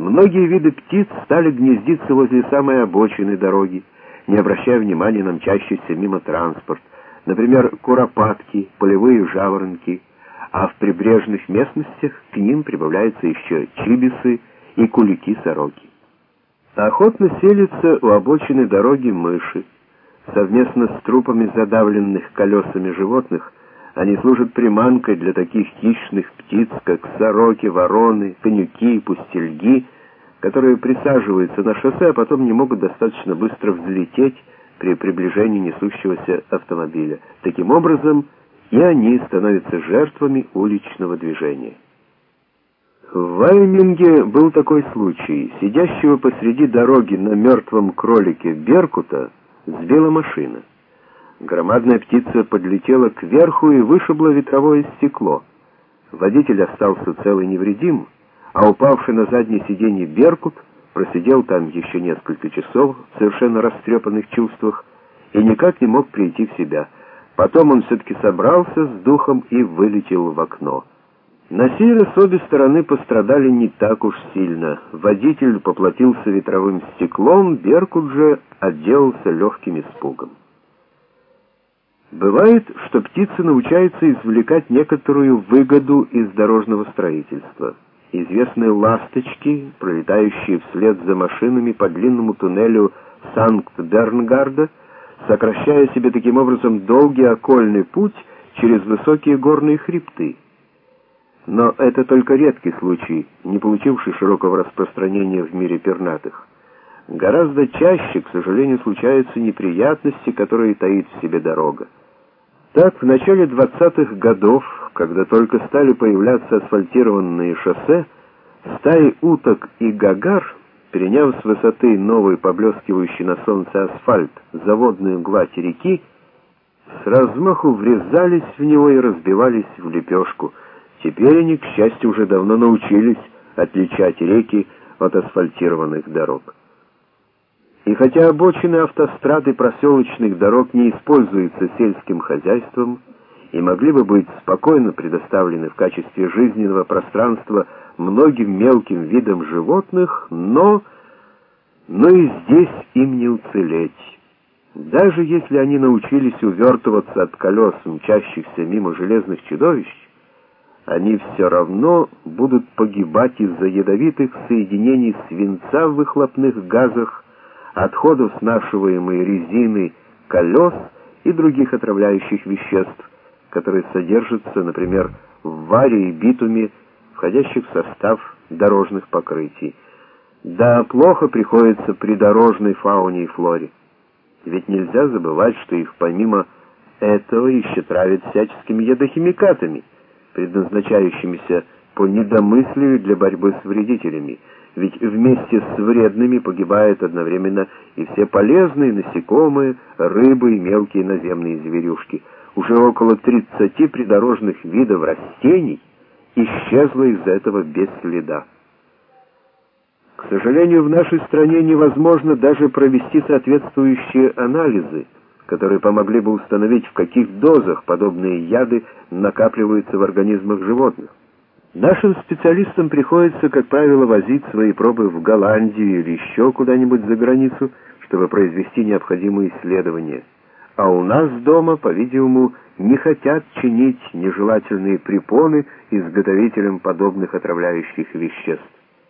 Многие виды птиц стали гнездиться возле самой обочины дороги, не обращая внимания на мчащийся мимо транспорт. Например, куропатки, полевые жаворонки, а в прибрежных местностях к ним прибавляются еще чибисы и кулики-сороки. Охотно селятся у обочины дороги мыши. Совместно с трупами задавленных колесами животных они служат приманкой для таких хищных птиц, как сороки, вороны, конюки и пустельги, которые присаживаются на шоссе, а потом не могут достаточно быстро взлететь при приближении несущегося автомобиля. Таким образом, и они становятся жертвами уличного движения. В Вайоминге был такой случай. Сидящего посреди дороги на мертвом кролике беркута сбила машина. Громадная птица подлетела кверху и вышибла ветровое стекло. Водитель остался цел и невредим, а упавший на заднее сиденье беркут просидел там еще несколько часов в совершенно растрепанных чувствах и никак не мог прийти в себя. Потом он все-таки собрался с духом и вылетел в окно. На сей раз обе стороны пострадали не так уж сильно. Водитель поплатился ветровым стеклом, беркут же отделался легким испугом. Бывает, что птицы научаются извлекать некоторую выгоду из дорожного строительства. Известные ласточки, пролетающие вслед за машинами по длинному туннелю Санкт-Бернгарда, сокращая себе таким образом долгий окольный путь через высокие горные хребты. Но это только редкий случай, не получивший широкого распространения в мире пернатых. Гораздо чаще, к сожалению, случаются неприятности, которые таит в себе дорога. Так, в начале 20-х годов, когда только стали появляться асфальтированные шоссе, стаи уток и гагар, переняв с высоты новый поблескивающий на солнце асфальт заводную гладь реки, с размаху врезались в него и разбивались в лепешку. Теперь они, к счастью, уже давно научились отличать реки от асфальтированных дорог. И хотя обочины автострад и проселочных дорог не используются сельским хозяйством и могли бы быть спокойно предоставлены в качестве жизненного пространства многим мелким видам животных, но и здесь им не уцелеть. Даже если они научились увертываться от колес, мчащихся мимо железных чудовищ, они все равно будут погибать из-за ядовитых соединений свинца в выхлопных газах, отходов снашиваемой резины, колес и других отравляющих веществ, которые содержатся, например, в варе и битуме, входящих в состав дорожных покрытий. Да, плохо приходится придорожной фауне и флоре. Ведь нельзя забывать, что их помимо этого еще травят всяческими ядохимикатами, предназначающимися по недомыслию для борьбы с вредителями. Ведь вместе с вредными погибают одновременно и все полезные насекомые, рыбы и мелкие наземные зверюшки. Уже около 30 придорожных видов растений исчезло из-за этого без следа. К сожалению, в нашей стране невозможно даже провести соответствующие анализы, которые помогли бы установить, в каких дозах подобные яды накапливаются в организмах животных. Нашим специалистам приходится, как правило, возить свои пробы в Голландию или еще куда-нибудь за границу, чтобы произвести необходимые исследования. А у нас дома, по-видимому, не хотят чинить нежелательные препоны изготовителям подобных отравляющих веществ.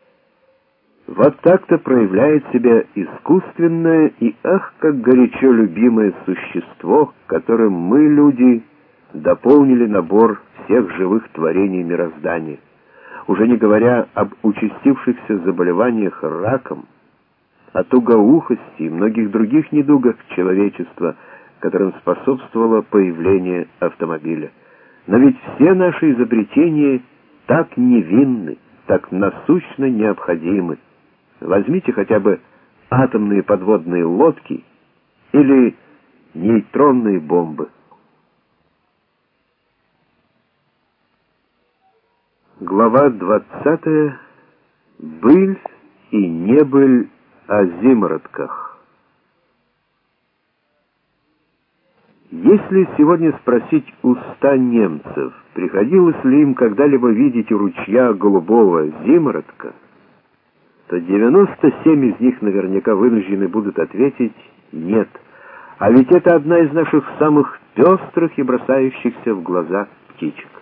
Вот так-то проявляет себя искусственное и ах, как горячо любимое существо, которым мы, люди, дополнили набор всех живых творений мироздания, уже не говоря об участившихся заболеваниях раком, о тугоухости и многих других недугах человечества, которым способствовало появление автомобиля. Но ведь все наши изобретения так невинны, так насущно необходимы. Возьмите хотя бы атомные подводные лодки или нейтронные бомбы. Глава 20. Быль и небыль о зимородках. Если сегодня спросить у 100 немцев, приходилось ли им когда-либо видеть у ручья голубого зимородка, то 97 из них наверняка вынуждены будут ответить «нет». А ведь это одна из наших самых пестрых и бросающихся в глаза птичек.